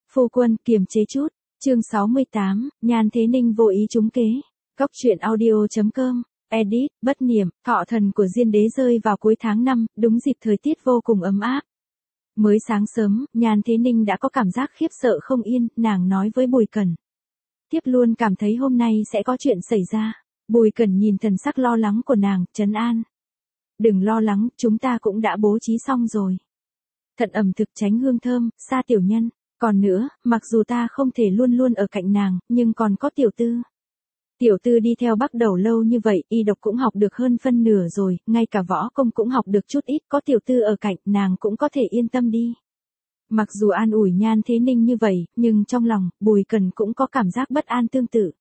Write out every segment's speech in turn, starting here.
Phu quân, kiềm chế chút. Chương 68, Nhan Thế Ninh vô ý trúng kế. Góc truyện audio.com. Edit, bất niệm, thọ thần của Diên Đế rơi vào cuối tháng 5, đúng dịp thời tiết vô cùng ấm áp. Mới sáng sớm, Nhan Thế Ninh đã có cảm giác khiếp sợ không yên, nàng nói với Bùi Cẩn. Tiếp luôn cảm thấy hôm nay sẽ có chuyện xảy ra. Bùi Cẩn nhìn thần sắc lo lắng của nàng, trấn an. Đừng lo lắng, chúng ta cũng đã bố trí xong rồi. Thận ẩm thực tránh hương thơm, xa tiểu nhân. Còn nữa, mặc dù ta không thể luôn luôn ở cạnh nàng, nhưng còn có tiểu tư. Tiểu tư đi theo Bắc Đầu lâu như vậy, y độc cũng học được hơn phân nửa rồi, ngay cả võ công cũng học được chút ít, có tiểu tư ở cạnh, nàng cũng có thể yên tâm đi. Mặc dù an ủi Nhan Thế Ninh như vậy, nhưng trong lòng, Bùi Cẩn cũng có cảm giác bất an tương tự.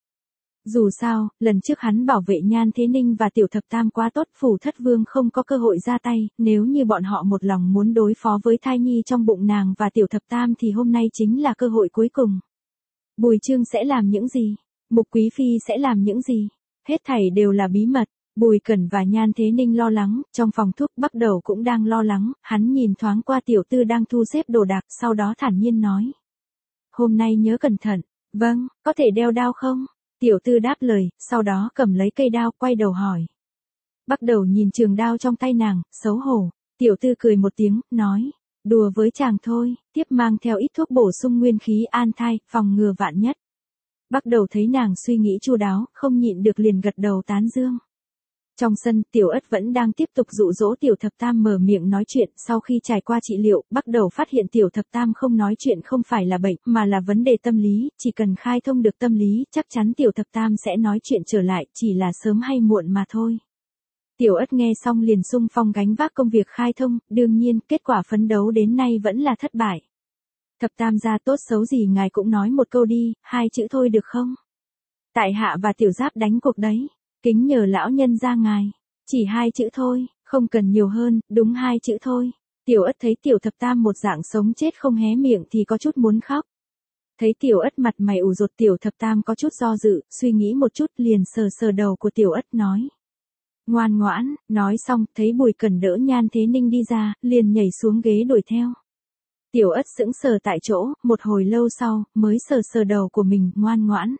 Dù sao, lần trước hắn bảo vệ Nhan Thế Ninh và Tiểu Thập Tam quá tốt, Phủ Thất Vương không có cơ hội ra tay, nếu như bọn họ một lòng muốn đối phó với thai nhi trong bụng nàng và Tiểu Thập Tam thì hôm nay chính là cơ hội cuối cùng. Bùi Trương sẽ làm những gì? Mục Quý Phi sẽ làm những gì? Hết thảy đều là bí mật. Bùi Cẩn và Nhan Thế Ninh lo lắng, trong phòng thuốc Bắc Đầu cũng đang lo lắng, hắn nhìn thoáng qua tiểu tư đang thu xếp đồ đạc, sau đó thản nhiên nói. Hôm nay nhớ cẩn thận. Vâng, có thể đeo đao không? Tiểu tư đáp lời, sau đó cầm lấy cây đao, quay đầu hỏi. Bắc Đầu nhìn trường đao trong tay nàng, xấu hổ. Tiểu tư cười một tiếng, nói. Đùa với chàng thôi, tiếp mang theo ít thuốc bổ sung nguyên khí an thai, phòng ngừa vạn nhất. Bắc Đầu thấy nàng suy nghĩ chu đáo, không nhịn được liền gật đầu tán dương. Trong sân, Tiểu Ất vẫn đang tiếp tục dụ dỗ Tiểu Thập Tam mở miệng nói chuyện, sau khi trải qua trị liệu, Bắc Đầu phát hiện Tiểu Thập Tam không nói chuyện không phải là bệnh, mà là vấn đề tâm lý, chỉ cần khai thông được tâm lý, chắc chắn Tiểu Thập Tam sẽ nói chuyện trở lại, chỉ là sớm hay muộn mà thôi. Tiểu Ất nghe xong liền xung phong gánh vác công việc khai thông, đương nhiên, kết quả phấn đấu đến nay vẫn là thất bại. Thập Tam gia tốt xấu gì ngài cũng nói một câu đi, 2 chữ thôi được không? Tại hạ và Tiểu Giáp đánh cuộc đấy. Kính nhờ lão nhân ra ngài. Chỉ 2 chữ thôi, không cần nhiều hơn, đúng 2 chữ thôi. Tiểu Ất thấy Tiểu Thập Tam một dạng sống chết không hé miệng thì có chút muốn khóc. Thấy Tiểu Ất mặt mày ủ rột, Tiểu Thập Tam có chút do dự, suy nghĩ một chút liền sờ sờ đầu của Tiểu Ất nói. Ngoan ngoãn, nói xong, thấy Bùi Cẩn đỡ Nhan Thế Ninh đi ra, liền nhảy xuống ghế đuổi theo. Tiểu Ất sững sờ tại chỗ, một hồi lâu sau, mới sờ sờ đầu của mình, ngoan ngoãn.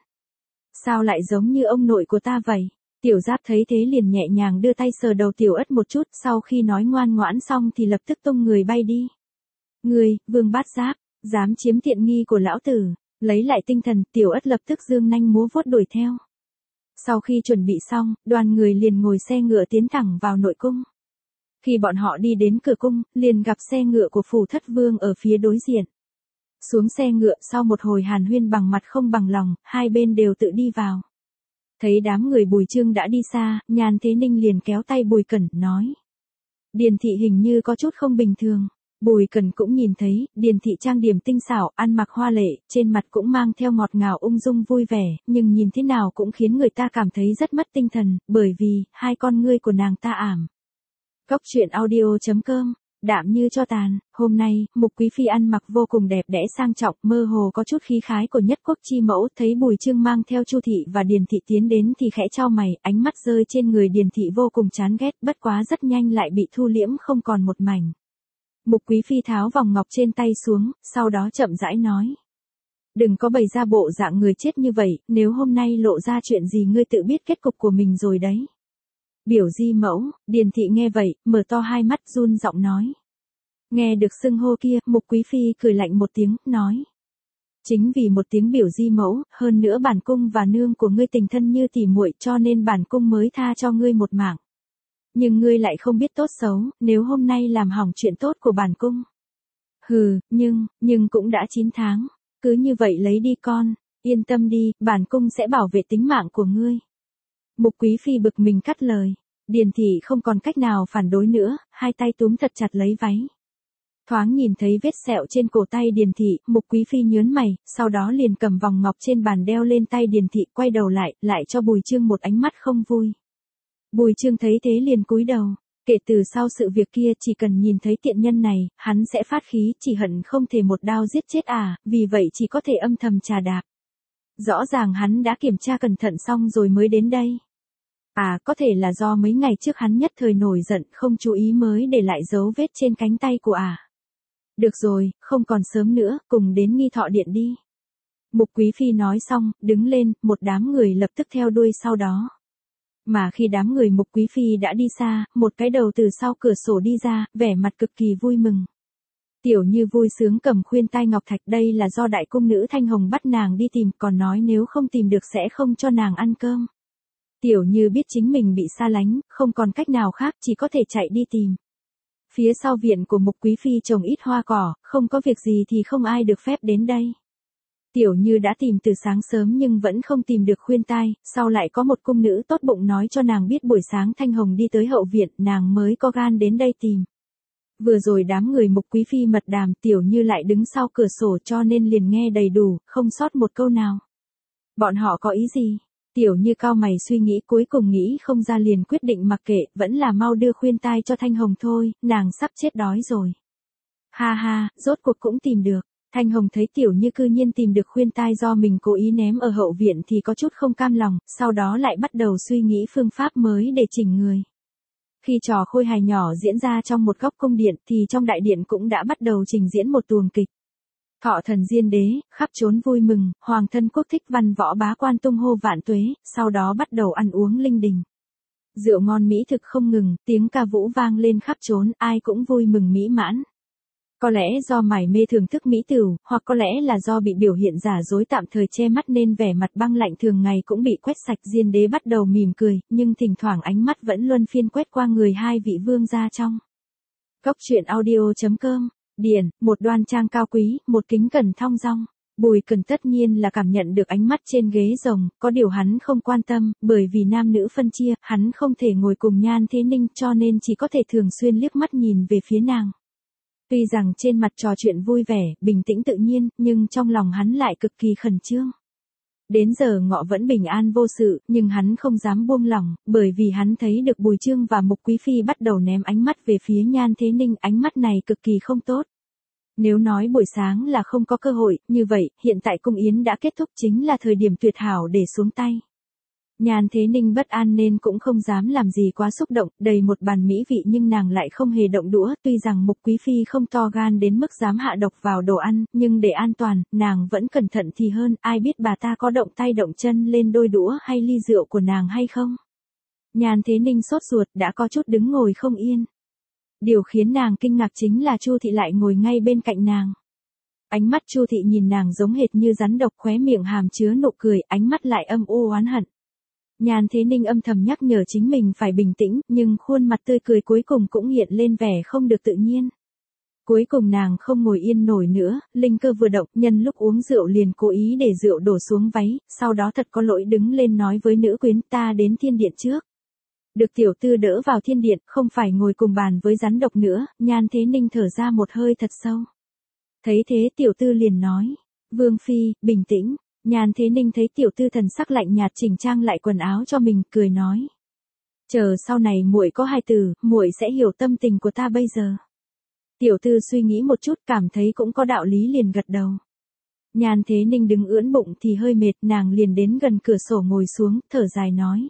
Sao lại giống như ông nội của ta vậy? Tiểu Giáp thấy thế liền nhẹ nhàng đưa tay sờ đầu Tiểu Ất một chút, sau khi nói ngoan ngoãn xong thì lập tức tung người bay đi. Ngươi, Vương Bát Giáp, dám chiếm tiện nghi của lão tử, lấy lại tinh thần, Tiểu Ất lập tức giương nanh múa vuốt đuổi theo. Sau khi chuẩn bị xong, đoàn người liền ngồi xe ngựa tiến thẳng vào nội cung. Khi bọn họ đi đến cửa cung, liền gặp xe ngựa của Phủ Thất Vương ở phía đối diện. Xuống xe ngựa, sau một hồi hàn huyên bằng mặt không bằng lòng, hai bên đều tự đi vào. Thấy đám người Bùi Trương đã đi xa, Nhan Thế Ninh liền kéo tay Bùi Cẩn, nói. Điền thị hình như có chút không bình thường. Bùi Cẩn cũng nhìn thấy, Điền thị trang điểm tinh xảo, ăn mặc hoa lệ, trên mặt cũng mang theo ngọt ngào ung dung vui vẻ, nhưng nhìn thế nào cũng khiến người ta cảm thấy rất mất tinh thần, bởi vì, hai con ngươi của nàng ta ảm. Góc truyện audio.com. Đạm như cho tàn, hôm nay, Mục Quý Phi ăn mặc vô cùng đẹp đẽ sang trọng, mơ hồ có chút khí khái của nhất quốc chi mẫu, thấy Bùi Trương mang theo Chu thị và Điền thị tiến đến thì khẽ chau mày, ánh mắt rơi trên người Điền thị vô cùng chán ghét, bất quá rất nhanh lại bị thu liễm không còn một mảnh. Mục Quý Phi tháo vòng ngọc trên tay xuống, sau đó chậm rãi nói. Đừng có bày ra bộ dạng người chết như vậy, nếu hôm nay lộ ra chuyện gì ngươi tự biết kết cục của mình rồi đấy. Biểu di mẫu, Điền thị nghe vậy, mở to hai mắt run giọng nói. Nghe được xưng hô kia, Mục Quý Phi cười lạnh một tiếng, nói. Chính vì một tiếng biểu di mẫu, hơn nữa bản cung và nương của ngươi tình thân như tỉ muội cho nên bản cung mới tha cho ngươi một mạng. Nhưng ngươi lại không biết tốt xấu, nếu hôm nay làm hỏng chuyện tốt của bản cung. Hừ, nhưng cũng đã 9 tháng, cứ như vậy lấy đi con, yên tâm đi, bản cung sẽ bảo vệ tính mạng của ngươi. Mục Quý Phi bực mình cắt lời. Điền thị không còn cách nào phản đối nữa, hai tay túm thật chặt lấy váy. Thoáng nhìn thấy vết sẹo trên cổ tay Điền thị, Mục Quý Phi nhớn mày, sau đó liền cầm vòng ngọc trên bàn đeo lên tay Điền thị, quay đầu lại cho Bùi Trương một ánh mắt không vui. Bùi Trương thấy thế liền cúi đầu. Kể từ sau sự việc kia, chỉ cần nhìn thấy tiện nhân này, hắn sẽ phát khí, chỉ hận không thể một đao giết chết vì vậy chỉ có thể âm thầm trà đạp. Rõ ràng hắn đã kiểm tra cẩn thận xong rồi mới đến đây. Có thể là do mấy ngày trước hắn nhất thời nổi giận không chú ý mới để lại dấu vết trên cánh tay của Được rồi, không còn sớm nữa, cùng đến nghi thọ điện đi. Mục Quý Phi nói xong, đứng lên, một đám người lập tức theo đuôi sau đó. Mà khi đám người Mục Quý Phi đã đi xa, một cái đầu từ sau cửa sổ đi ra, vẻ mặt cực kỳ vui mừng. Tiểu Như vui sướng cầm khuyên tai ngọc thạch, đây là do đại cung nữ Thanh Hồng bắt nàng đi tìm, còn nói nếu không tìm được sẽ không cho nàng ăn cơm. Tiểu Như biết chính mình bị xa lánh, không còn cách nào khác, chỉ có thể chạy đi tìm. Phía sau viện của Mục Quý Phi trồng ít hoa cỏ, không có việc gì thì không ai được phép đến đây. Tiểu Như đã tìm từ sáng sớm nhưng vẫn không tìm được khuyên tai, sau lại có một cung nữ tốt bụng nói cho nàng biết buổi sáng Thanh Hồng đi tới hậu viện, nàng mới có gan đến đây tìm. Vừa rồi đám người Mục Quý Phi mật đàm, Tiểu Như lại đứng sau cửa sổ cho nên liền nghe đầy đủ, không sót một câu nào. Bọn họ có ý gì? Tiểu Như cau mày suy nghĩ, cuối cùng nghĩ không ra liền quyết định mặc kệ, vẫn là mau đưa khuyên tai cho Thanh Hồng thôi, nàng sắp chết đói rồi. Ha ha, rốt cuộc cũng tìm được. Thanh Hồng thấy Tiểu Như cư nhiên tìm được khuyên tai do mình cố ý ném ở hậu viện thì có chút không cam lòng, sau đó lại bắt đầu suy nghĩ phương pháp mới để chỉnh người. Khi trò khôi hài nhỏ diễn ra trong một góc cung điện thì trong đại điện cũng đã bắt đầu trình diễn một tuồng kịch. Thọ thần Diên đế, khắp trốn vui mừng, hoàng thân quốc thích văn võ bá quan tung hô vạn tuế, sau đó bắt đầu ăn uống linh đình. Rượu ngon mỹ thực không ngừng, tiếng ca vũ vang lên khắp trốn, ai cũng vui mừng mỹ mãn. Có lẽ do mải mê thưởng thức mỹ tửu, hoặc có lẽ là do bị biểu hiện giả dối tạm thời che mắt nên vẻ mặt băng lạnh thường ngày cũng bị quét sạch. Diên đế bắt đầu mỉm cười, nhưng thỉnh thoảng ánh mắt vẫn luân phiên quét qua người hai vị vương gia trong. Góc truyện audio.com, Điển, một đoan trang cao quý, một kính cẩn thong dong. Bùi Cần tất nhiên là cảm nhận được ánh mắt trên ghế rồng, có điều hắn không quan tâm, bởi vì nam nữ phân chia, hắn không thể ngồi cùng Nhan Thế Ninh cho nên chỉ có thể thường xuyên liếc mắt nhìn về phía nàng. Tuy rằng trên mặt trò chuyện vui vẻ, bình tĩnh tự nhiên, nhưng trong lòng hắn lại cực kỳ khẩn trương. Đến giờ ngọ vẫn bình an vô sự, nhưng hắn không dám buông lỏng, bởi vì hắn thấy được Bùi Chương và Mục Quý Phi bắt đầu ném ánh mắt về phía Nhan Thế Ninh, ánh mắt này cực kỳ không tốt. Nếu nói buổi sáng là không có cơ hội, như vậy, hiện tại cung yến đã kết thúc chính là thời điểm tuyệt hảo để xuống tay. Nhan Thế Ninh bất an nên cũng không dám làm gì quá xúc động, đầy một bàn mỹ vị nhưng nàng lại không hề động đũa, tuy rằng Mục Quý Phi không to gan đến mức dám hạ độc vào đồ ăn, nhưng để an toàn, nàng vẫn cẩn thận thì hơn, ai biết bà ta có động tay động chân lên đôi đũa hay ly rượu của nàng hay không. Nhan Thế Ninh sốt ruột đã có chút đứng ngồi không yên. Điều khiến nàng kinh ngạc chính là Chu Thị lại ngồi ngay bên cạnh nàng. Ánh mắt Chu Thị nhìn nàng giống hệt như rắn độc, khóe miệng hàm chứa nụ cười, ánh mắt lại âm u oán hận. Nhan Thế Ninh âm thầm nhắc nhở chính mình phải bình tĩnh, nhưng khuôn mặt tươi cười cuối cùng cũng hiện lên vẻ không được tự nhiên. Cuối cùng nàng không ngồi yên nổi nữa, linh cơ vừa động, nhân lúc uống rượu liền cố ý để rượu đổ xuống váy, sau đó thật có lỗi đứng lên nói với nữ quyến, ta đến thiên điện trước. Được tiểu tư đỡ vào thiên điện, không phải ngồi cùng bàn với rắn độc nữa. Nhan Thế Ninh thở ra một hơi thật sâu. Thấy thế tiểu tư liền nói, Vương Phi, bình tĩnh. Nhan Thế Ninh thấy tiểu tư thần sắc lạnh nhạt chỉnh trang lại quần áo cho mình, cười nói, chờ sau này muội có hài tử, muội sẽ hiểu tâm tình của ta bây giờ. Tiểu tư suy nghĩ một chút, cảm thấy cũng có đạo lý liền gật đầu. Nhan Thế Ninh đứng ưỡn bụng thì hơi mệt, nàng liền đến gần cửa sổ ngồi xuống, thở dài nói,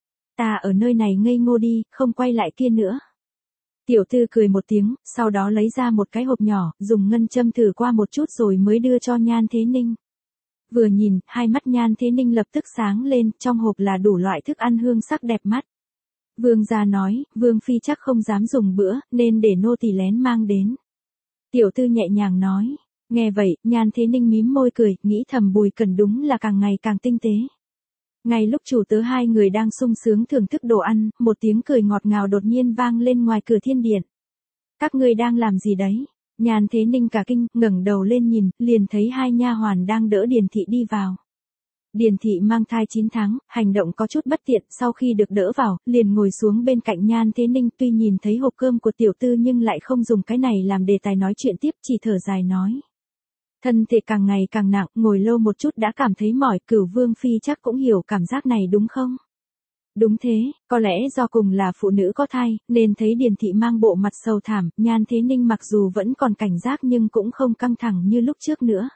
ta ở nơi này ngây ngô đi, không quay lại kia nữa. Tiểu tư cười một tiếng, sau đó lấy ra một cái hộp nhỏ, dùng ngân châm thử qua một chút rồi mới đưa cho Nhan Thế Ninh. Vừa nhìn, hai mắt Nhan Thế Ninh lập tức sáng lên, trong hộp là đủ loại thức ăn hương sắc đẹp mắt. Vương gia nói, Vương Phi chắc không dám dùng bữa, nên để nô tỳ lén mang đến. Tiểu tư nhẹ nhàng nói, nghe vậy, Nhan Thế Ninh mím môi cười, nghĩ thầm Bùi Cần đúng là càng ngày càng tinh tế. Ngay lúc chủ tớ hai người đang sung sướng thưởng thức đồ ăn, một tiếng cười ngọt ngào đột nhiên vang lên ngoài cửa thiên điện. Các ngươi đang làm gì đấy? Nhan Thế Ninh cả kinh, ngẩng đầu lên nhìn, liền thấy hai nha hoàn đang đỡ Điền Thị đi vào. Điền Thị mang thai 9 tháng, hành động có chút bất tiện, sau khi được đỡ vào, liền ngồi xuống bên cạnh Nhan Thế Ninh, tuy nhìn thấy hộp cơm của tiểu tư nhưng lại không dùng cái này làm đề tài nói chuyện tiếp, chỉ thở dài nói. Thân thể càng ngày càng nặng, ngồi lâu một chút đã cảm thấy mỏi, Cửu Vương Phi chắc cũng hiểu cảm giác này đúng không? Đúng thế, có lẽ do cùng là phụ nữ có thai, nên thấy Điền Thị mang bộ mặt sầu thảm, Nhan Thế Ninh mặc dù vẫn còn cảnh giác nhưng cũng không căng thẳng như lúc trước nữa.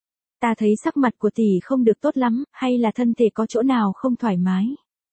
Ta thấy sắc mặt của tỷ không được tốt lắm, hay là thân thể có chỗ nào không thoải mái?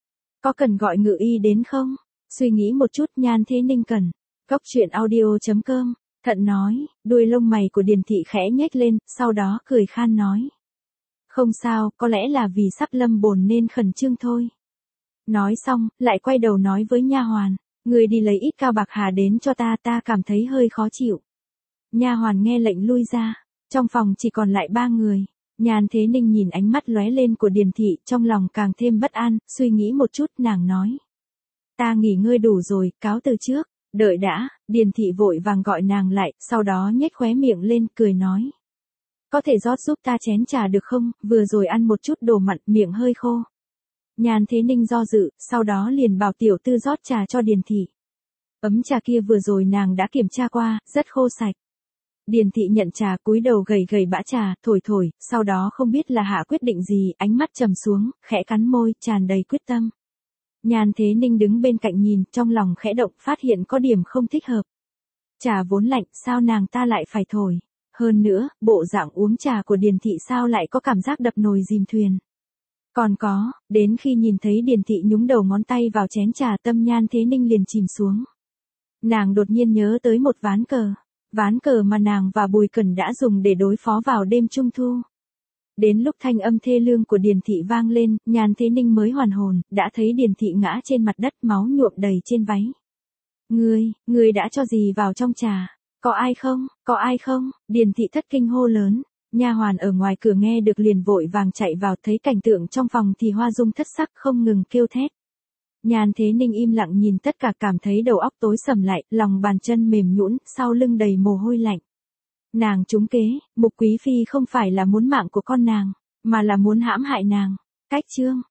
Có cần gọi ngự y đến không? Suy nghĩ một chút, Nhan Thế Ninh cần. Góc truyện audio.com Thận nói, đuôi lông mày của Điền thị khẽ nhếch lên, sau đó cười khan nói. Không sao, có lẽ là vì sắp lâm bồn nên khẩn trương thôi. Nói xong, lại quay đầu nói với nha hoàn, người đi lấy ít cao bạc hà đến cho ta cảm thấy hơi khó chịu. Nha hoàn nghe lệnh lui ra, trong phòng chỉ còn lại 3 người. Nhan Thế Ninh nhìn ánh mắt lóe lên của Điền thị, trong lòng càng thêm bất an, suy nghĩ một chút, nàng nói. Ta nghỉ ngơi đủ rồi, cáo từ trước. Đợi đã, Điền thị vội vàng gọi nàng lại, sau đó nhếch khóe miệng lên, cười nói. Có thể rót giúp ta chén trà được không, vừa rồi ăn một chút đồ mặn, miệng hơi khô. Nhan Thế Ninh do dự, sau đó liền bảo tiểu tư rót trà cho Điền thị. Ấm trà kia vừa rồi nàng đã kiểm tra qua, rất khô sạch. Điền thị nhận trà, cúi đầu gầy gầy bã trà, thổi, sau đó không biết là hạ quyết định gì, ánh mắt trầm xuống, khẽ cắn môi, tràn đầy quyết tâm. Nhan Thế Ninh đứng bên cạnh nhìn, trong lòng khẽ động, phát hiện có điểm không thích hợp. Trà vốn lạnh, sao nàng ta lại phải thổi? Hơn nữa, bộ dạng uống trà của Điền thị sao lại có cảm giác đập nồi dìm thuyền? Còn có, đến khi nhìn thấy Điền thị nhúng đầu ngón tay vào chén trà, tâm Nhan Thế Ninh liền chìm xuống. Nàng đột nhiên nhớ tới một ván cờ mà nàng và Bùi Cẩn đã dùng để đối phó vào đêm Trung Thu. Đến lúc thanh âm thê lương của Điền thị vang lên, Nhan Thế Ninh mới hoàn hồn, đã thấy Điền thị ngã trên mặt đất, máu nhuộm đầy trên váy. Ngươi đã cho gì vào trong trà? Có ai không? Điền thị thất kinh hô lớn. Nha hoàn ở ngoài cửa nghe được liền vội vàng chạy vào, thấy cảnh tượng trong phòng thì hoa dung thất sắc, không ngừng kêu thét. Nhan Thế Ninh im lặng nhìn tất cả, cảm thấy đầu óc tối sầm lại, lòng bàn chân mềm nhũn, sau lưng đầy mồ hôi lạnh. Nàng trúng kế, Mục Quý phi không phải là muốn mạng của con nàng, mà là muốn hãm hại nàng. Cách chương